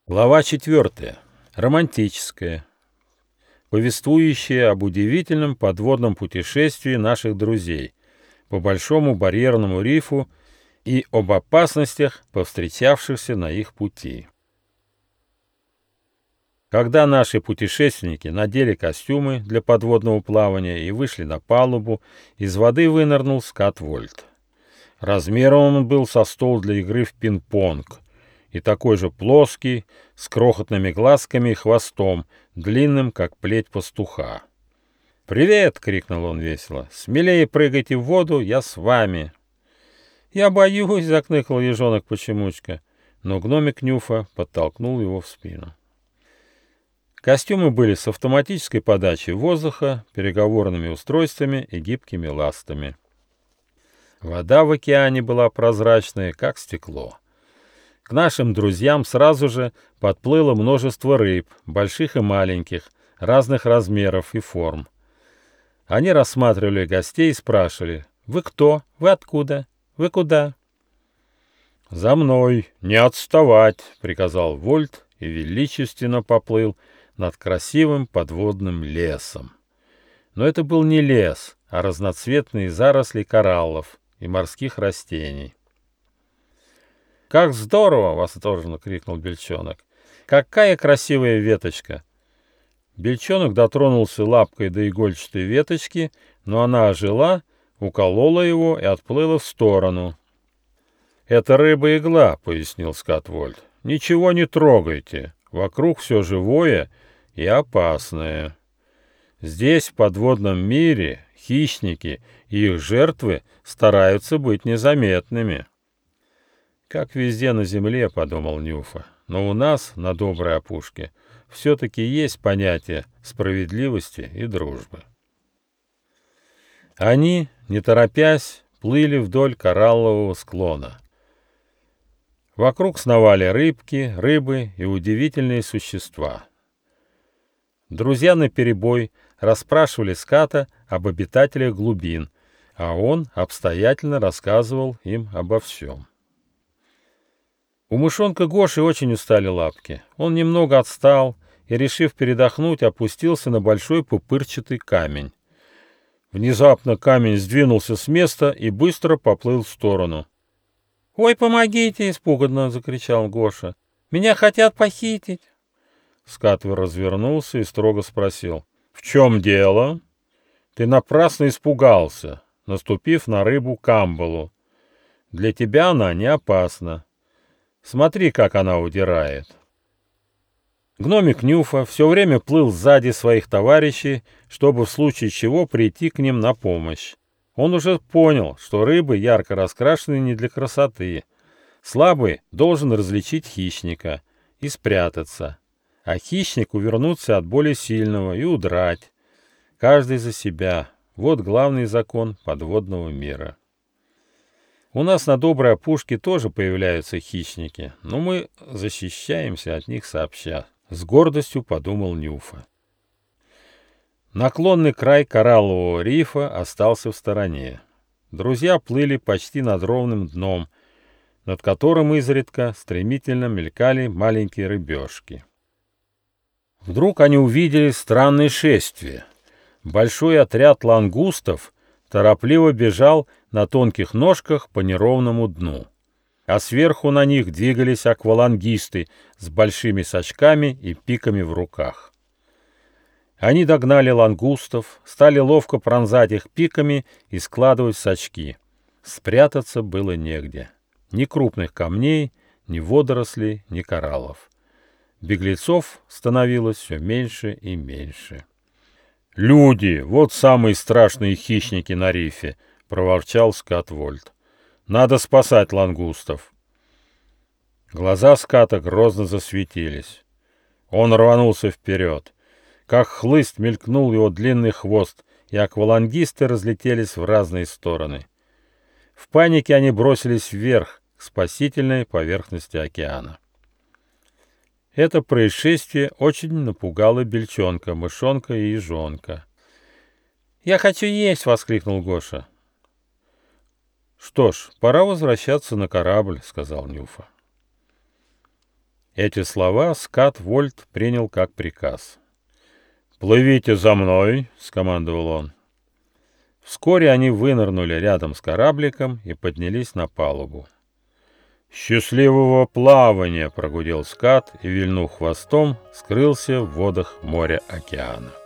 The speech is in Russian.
Глава 4. Романтическая. Повествующая об удивительном подводном путешествии наших друзей по Большому барьерному рифу и об опасностях, повстречавшихся на их пути. Когда наши путешественники надели костюмы для подводного плавания и вышли на палубу, из воды вынырнул Скат Вольт. Размером он был со стол для игры в пинг-понг, и такой же плоский, с крохотными глазками и хвостом, длинным, как плеть пастуха. «Привет!» — крикнул он весело. «Смелее прыгайте в воду, я с вами!» «Я боюсь!» — закныкал ежонок-почемучка, но гномик Нюфа подтолкнул его в спину. Костюмы были с автоматической подачей воздуха, переговорными устройствами и гибкими ластами. Вода в океане была прозрачная, как стекло. К нашим друзьям сразу же подплыло множество рыб, больших и маленьких, разных размеров и форм. Они рассматривали гостей и спрашивали: «Вы кто? Вы откуда? Вы куда?» «За мной! Не отставать!» — приказал Вольт и величественно поплыл над красивым подводным лесом. Но это был не лес, а разноцветные заросли кораллов и морских растений. «Как здорово!» — восторженно крикнул Бельчонок. «Какая красивая веточка!» Бельчонок дотронулся лапкой до игольчатой веточки, но она ожила, уколола его и отплыла в сторону. «Это рыба-игла», — пояснил Скат Вольт. «Ничего не трогайте, вокруг все живое и опасное. Здесь, в подводном мире, хищники и их жертвы стараются быть незаметными». «Как везде на земле», — подумал Нюфа, — «но у нас, на доброй опушке, все-таки есть понятие справедливости и дружбы». Они, не торопясь, плыли вдоль кораллового склона. Вокруг сновали рыбки, рыбы и удивительные существа. Друзья наперебой расспрашивали Ската об обитателях глубин, а он обстоятельно рассказывал им обо всем. У мышонка Гоши очень устали лапки. Он немного отстал и, решив передохнуть, опустился на большой пупырчатый камень. Внезапно камень сдвинулся с места и быстро поплыл в сторону. «Ой, помогите!» — испуганно закричал Гоша. «Меня хотят похитить!» Скат развернулся и строго спросил: «В чем дело?» «Ты напрасно испугался, наступив на рыбу камбалу. Для тебя она не опасна. Смотри, как она удирает». Гномик Нюфа все время плыл сзади своих товарищей, чтобы в случае чего прийти к ним на помощь. Он уже понял, что рыбы ярко раскрашены не для красоты. Слабый должен различить хищника и спрятаться, а хищник увернуться от более сильного и удрать. Каждый за себя. Вот главный закон подводного мира. У нас на доброй опушке тоже появляются хищники, но мы защищаемся от них сообща. С гордостью подумал Нюфа. Наклонный край кораллового рифа остался в стороне. Друзья плыли почти над ровным дном, над которым изредка стремительно мелькали маленькие рыбешки. Вдруг они увидели странное шествие. Большой отряд лангустов торопливо бежал на тонких ножках по неровному дну, а сверху на них двигались аквалангисты с большими сачками и пиками в руках. Они догнали лангустов, стали ловко пронзать их пиками и складывать в сачки. Спрятаться было негде. Ни крупных камней, ни водорослей, ни кораллов. Беглецов становилось все меньше и меньше. «Люди, вот самые страшные хищники на рифе!» — проворчал Скат Вольт. «Надо спасать лангустов!» Глаза Ската грозно засветились. Он рванулся вперед. Как хлыст мелькнул его длинный хвост, и аквалангисты разлетелись в разные стороны. В панике они бросились вверх, к спасительной поверхности океана. Это происшествие очень напугало Бельчонка, мышонка и ежонка. «Я хочу есть!» — воскликнул Гоша. «Что ж, пора возвращаться на корабль», — сказал Нюфа. Эти слова Скат Вольт принял как приказ. «Плывите за мной», — скомандовал он. Вскоре они вынырнули рядом с корабликом и поднялись на палубу. «Счастливого плавания!» — прогудел скат и, вильнув хвостом, скрылся в водах моря-океана.